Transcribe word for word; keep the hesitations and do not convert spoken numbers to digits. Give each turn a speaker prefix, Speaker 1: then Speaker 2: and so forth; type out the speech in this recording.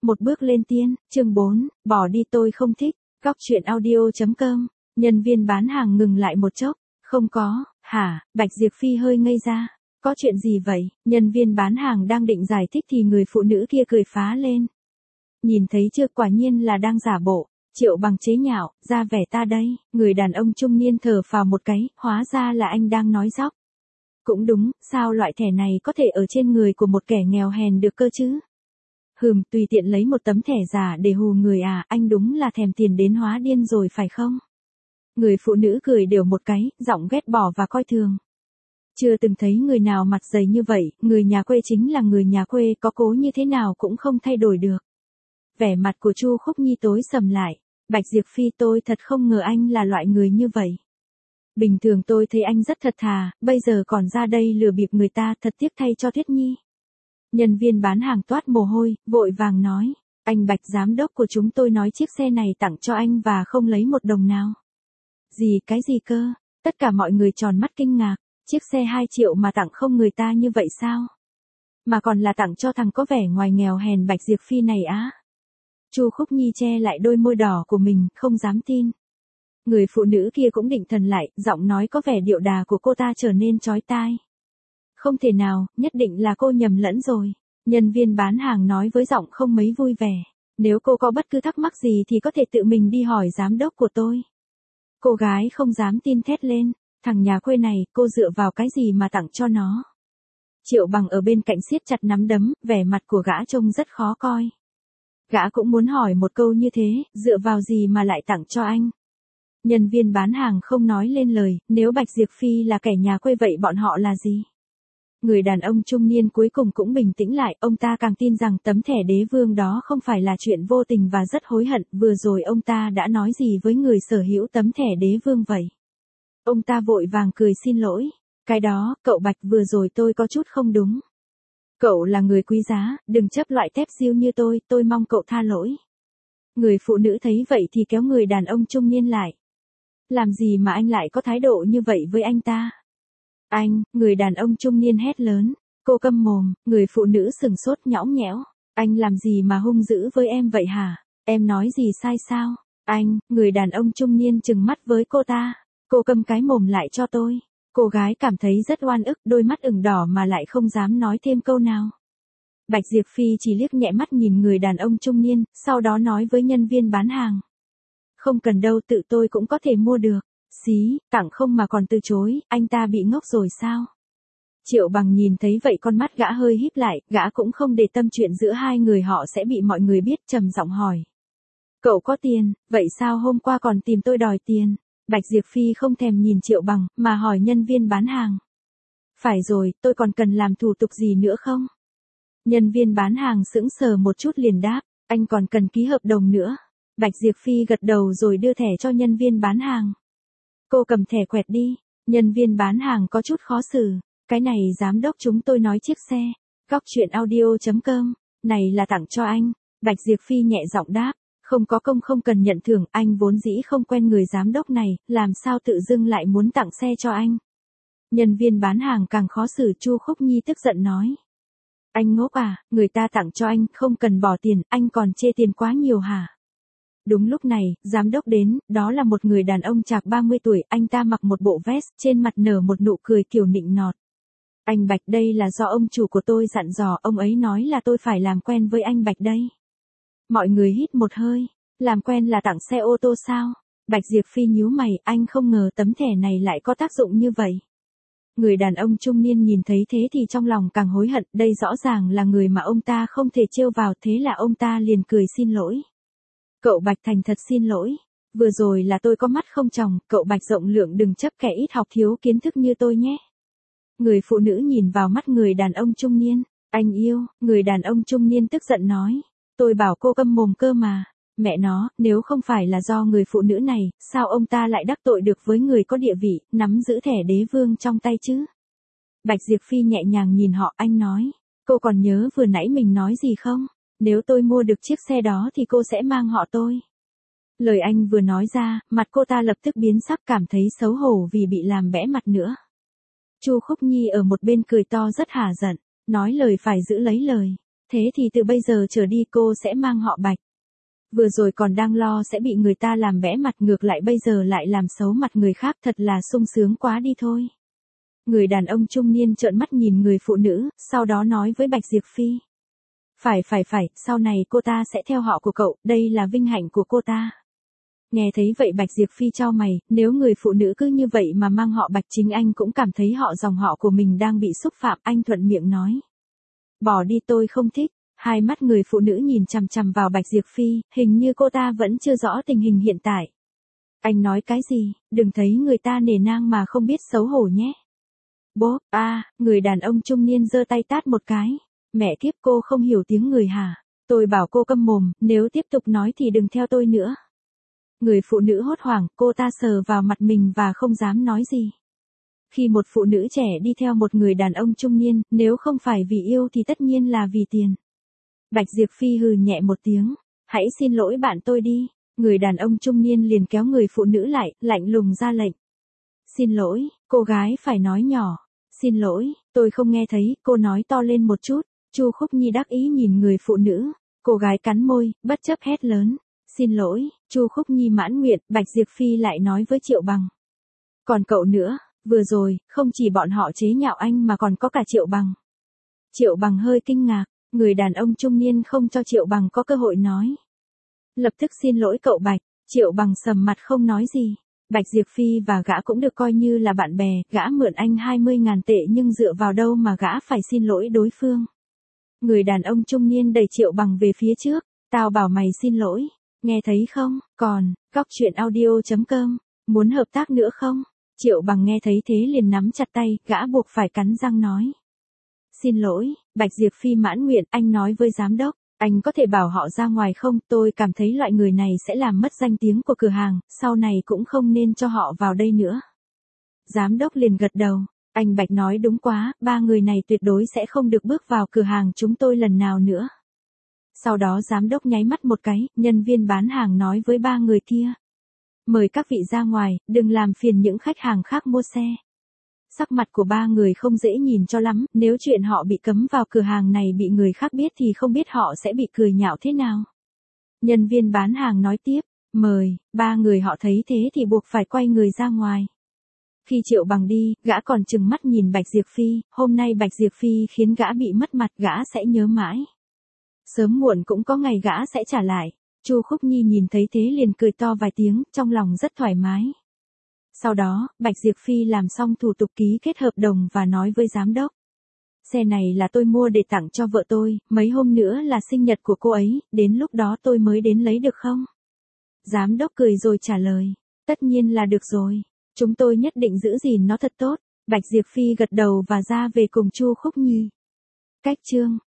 Speaker 1: một bước lên tiên, chương bốn, bỏ đi tôi không thích, góc truyện audio.com, nhân viên bán hàng ngừng lại một chốc, không có, hả, Bạch Diệp Phi hơi ngây ra, có chuyện gì vậy, nhân viên bán hàng đang định giải thích thì người phụ nữ kia cười phá lên. Nhìn thấy chưa, quả nhiên là đang giả bộ. Triệu Bằng chế nhạo, ra vẻ ta đây, người đàn ông trung niên thở phào một cái, hóa ra là anh đang nói dóc. Cũng đúng, sao loại thẻ này có thể ở trên người của một kẻ nghèo hèn được cơ chứ? Hừm, tùy tiện lấy một tấm thẻ giả để hù người à, anh đúng là thèm tiền đến hóa điên rồi phải không? Người phụ nữ cười đều một cái, giọng ghét bỏ và coi thường. Chưa từng thấy người nào mặt dày như vậy, người nhà quê chính là người nhà quê, có cố như thế nào cũng không thay đổi được. Vẻ mặt của Chu Khúc Nhi tối sầm lại. Bạch Diệp Phi, tôi thật không ngờ anh là loại người như vậy. Bình thường tôi thấy anh rất thật thà, bây giờ còn ra đây lừa bịp người ta, thật tiếc thay cho Tuyết Nhi. Nhân viên bán hàng toát mồ hôi, vội vàng nói, anh Bạch giám đốc của chúng tôi nói chiếc xe này tặng cho anh và không lấy một đồng nào. Gì, cái gì cơ? Tất cả mọi người tròn mắt kinh ngạc, chiếc xe hai triệu mà tặng không người ta như vậy sao? Mà còn là tặng cho thằng có vẻ ngoài nghèo hèn Bạch Diệp Phi này á? Chu Khúc Nhi che lại đôi môi đỏ của mình, không dám tin. Người phụ nữ kia cũng định thần lại, giọng nói có vẻ điệu đà của cô ta trở nên chói tai. Không thể nào, nhất định là cô nhầm lẫn rồi. Nhân viên bán hàng nói với giọng không mấy vui vẻ. Nếu cô có bất cứ thắc mắc gì thì có thể tự mình đi hỏi giám đốc của tôi. Cô gái không dám tin thét lên. Thằng nhà quê này, cô dựa vào cái gì mà tặng cho nó? Triệu Bằng ở bên cạnh siết chặt nắm đấm, vẻ mặt của gã trông rất khó coi. Gã cũng muốn hỏi một câu như thế, dựa vào gì mà lại tặng cho anh? Nhân viên bán hàng không nói lên lời, nếu Bạch Diệp Phi là kẻ nhà quê vậy bọn họ là gì? Người đàn ông trung niên cuối cùng cũng bình tĩnh lại, ông ta càng tin rằng tấm thẻ đế vương đó không phải là chuyện vô tình và rất hối hận, vừa rồi ông ta đã nói gì với người sở hữu tấm thẻ đế vương vậy? Ông ta vội vàng cười xin lỗi, cái đó, cậu Bạch vừa rồi tôi có chút không đúng. Cậu là người quý giá, đừng chấp loại tép diêu như tôi, tôi mong cậu tha lỗi. Người phụ nữ thấy vậy thì kéo người đàn ông trung niên lại. Làm gì mà anh lại có thái độ như vậy với anh ta? Anh, người đàn ông trung niên hét lớn. Cô câm mồm, người phụ nữ sừng sốt nhõng nhẽo. Anh làm gì mà hung dữ với em vậy hả? Em nói gì sai sao? Anh, người đàn ông trung niên trừng mắt với cô ta. Cô câm cái mồm lại cho tôi. Cô gái cảm thấy rất oan ức, đôi mắt ửng đỏ mà lại không dám nói thêm câu nào. Bạch Diệp Phi chỉ liếc nhẹ mắt nhìn người đàn ông trung niên, sau đó nói với nhân viên bán hàng. Không cần đâu, tự tôi cũng có thể mua được. Xí, tặng không mà còn từ chối, anh ta bị ngốc rồi sao? Triệu Bằng nhìn thấy vậy con mắt gã hơi híp lại, gã cũng không để tâm chuyện giữa hai người họ sẽ bị mọi người biết, trầm giọng hỏi. Cậu có tiền, vậy sao hôm qua còn tìm tôi đòi tiền? Bạch Diệp Phi không thèm nhìn Triệu Bằng, mà hỏi nhân viên bán hàng. Phải rồi, tôi còn cần làm thủ tục gì nữa không? Nhân viên bán hàng sững sờ một chút liền đáp, anh còn cần ký hợp đồng nữa. Bạch Diệp Phi gật đầu rồi đưa thẻ cho nhân viên bán hàng. Cô cầm thẻ quẹt đi. Nhân viên bán hàng có chút khó xử. Cái này giám đốc chúng tôi nói chiếc xe. Góc truyện audio.com. Này là tặng cho anh. Bạch Diệp Phi nhẹ giọng đáp. Không có công không cần nhận thưởng, anh vốn dĩ không quen người giám đốc này, làm sao tự dưng lại muốn tặng xe cho anh. Nhân viên bán hàng càng khó xử. Chu Khúc Nhi tức giận nói. Anh ngốc à, người ta tặng cho anh, không cần bỏ tiền, anh còn chê tiền quá nhiều hả? Đúng lúc này, giám đốc đến, đó là một người đàn ông chạc ba mươi tuổi, anh ta mặc một bộ vest, trên mặt nở một nụ cười kiểu nịnh nọt. Anh Bạch, đây là do ông chủ của tôi dặn dò, ông ấy nói là tôi phải làm quen với anh Bạch đây. Mọi người hít một hơi, làm quen là tặng xe ô tô sao? Bạch Diệp Phi nhíu mày, anh không ngờ tấm thẻ này lại có tác dụng như vậy. Người đàn ông trung niên nhìn thấy thế thì trong lòng càng hối hận, đây rõ ràng là người mà ông ta không thể trêu vào, thế là ông ta liền cười xin lỗi. Cậu Bạch thành thật xin lỗi, vừa rồi là tôi có mắt không tròng, cậu Bạch rộng lượng đừng chấp kẻ ít học thiếu kiến thức như tôi nhé. Người phụ nữ nhìn vào mắt người đàn ông trung niên, anh yêu, người đàn ông trung niên tức giận nói, tôi bảo cô câm mồm cơ mà, mẹ nó, nếu không phải là do người phụ nữ này, sao ông ta lại đắc tội được với người có địa vị, nắm giữ thẻ đế vương trong tay chứ? Bạch Diệp Phi nhẹ nhàng nhìn họ, anh nói, cô còn nhớ vừa nãy mình nói gì không? Nếu tôi mua được chiếc xe đó thì cô sẽ mang họ tôi. Lời anh vừa nói ra, mặt cô ta lập tức biến sắc, cảm thấy xấu hổ vì bị làm bẽ mặt nữa. Chu Khúc Nhi ở một bên cười to rất hả giận, nói lời phải giữ lấy lời. thế thì từ bây giờ trở đi cô sẽ mang họ Bạch. Vừa rồi còn đang lo sẽ bị người ta làm bẽ mặt, ngược lại bây giờ lại làm xấu mặt người khác, thật là sung sướng quá đi thôi. Người đàn ông trung niên trợn mắt nhìn người phụ nữ, sau đó nói với Bạch Diệp Phi. Phải phải phải, sau này cô ta sẽ theo họ của cậu, đây là vinh hạnh của cô ta. Nghe thấy vậy Bạch Diệp Phi chau mày, nếu người phụ nữ cứ như vậy mà mang họ Bạch, chính anh cũng cảm thấy họ dòng họ của mình đang bị xúc phạm, anh thuận miệng nói. Bỏ đi, tôi không thích. Hai mắt người phụ nữ nhìn chằm chằm vào Bạch Diệp Phi, hình như cô ta vẫn chưa rõ tình hình hiện tại. Anh nói cái gì, đừng thấy người ta nể nang mà không biết xấu hổ nhé. Bố, a, à, người đàn ông trung niên giơ tay tát một cái. Mẹ kiếp, cô không hiểu tiếng người hả? Tôi bảo cô câm mồm, nếu tiếp tục nói thì đừng theo tôi nữa. Người phụ nữ hốt hoảng, cô ta sờ vào mặt mình và không dám nói gì. Khi một phụ nữ trẻ đi theo một người đàn ông trung niên, nếu không phải vì yêu thì tất nhiên là vì tiền. Bạch Diệp Phi hừ nhẹ một tiếng, hãy xin lỗi bạn tôi đi. Người đàn ông trung niên liền kéo người phụ nữ lại, lạnh lùng ra lệnh. Xin lỗi, cô gái phải nói nhỏ. Xin lỗi, tôi không nghe thấy, cô nói to lên một chút. Chu Khúc Nhi đắc ý nhìn người phụ nữ, cô gái cắn môi, bất chấp hét lớn. Xin lỗi, Chu Khúc Nhi mãn nguyện, Bạch Diệp Phi lại nói với Triệu Bằng. Còn cậu nữa, vừa rồi, không chỉ bọn họ chế nhạo anh mà còn có cả Triệu Bằng. Triệu Bằng hơi kinh ngạc, người đàn ông trung niên không cho Triệu Bằng có cơ hội nói. Lập tức xin lỗi cậu Bạch, Triệu Bằng sầm mặt không nói gì. Bạch Diệp Phi và gã cũng được coi như là bạn bè, gã mượn anh hai mươi ngàn tệ nhưng dựa vào đâu mà gã phải xin lỗi đối phương. Người đàn ông trung niên đẩy Triệu Bằng về phía trước, tao bảo mày xin lỗi, nghe thấy không, còn, góc truyện audio chấm com, muốn hợp tác nữa không? Triệu Bằng nghe thấy thế liền nắm chặt tay, gã buộc phải cắn răng nói. Xin lỗi, Bạch Diệp Phi mãn nguyện, anh nói với giám đốc, anh có thể bảo họ ra ngoài không, tôi cảm thấy loại người này sẽ làm mất danh tiếng của cửa hàng, sau này cũng không nên cho họ vào đây nữa. Giám đốc liền gật đầu, anh Bạch nói đúng quá, ba người này tuyệt đối sẽ không được bước vào cửa hàng chúng tôi lần nào nữa. Sau đó giám đốc nháy mắt một cái, nhân viên bán hàng nói với ba người kia. Mời các vị ra ngoài, đừng làm phiền những khách hàng khác mua xe. Sắc mặt của ba người không dễ nhìn cho lắm, nếu chuyện họ bị cấm vào cửa hàng này bị người khác biết thì không biết họ sẽ bị cười nhạo thế nào. Nhân viên bán hàng nói tiếp, mời, ba người họ thấy thế thì buộc phải quay người ra ngoài. Khi Triệu Bằng đi, gã còn trừng mắt nhìn Bạch Diệp Phi, hôm nay Bạch Diệp Phi khiến gã bị mất mặt, gã sẽ nhớ mãi. Sớm muộn cũng có ngày gã sẽ trả lại. Chu Khúc Nhi nhìn thấy thế liền cười to vài tiếng, trong lòng rất thoải mái. Sau đó, Bạch Diệp Phi làm xong thủ tục ký kết hợp đồng và nói với giám đốc. Xe này là tôi mua để tặng cho vợ tôi, mấy hôm nữa là sinh nhật của cô ấy, đến lúc đó tôi mới đến lấy được không? Giám đốc cười rồi trả lời, tất nhiên là được rồi, chúng tôi nhất định giữ gìn nó thật tốt. Bạch Diệp Phi gật đầu và ra về cùng Chu Khúc Nhi. Cách chương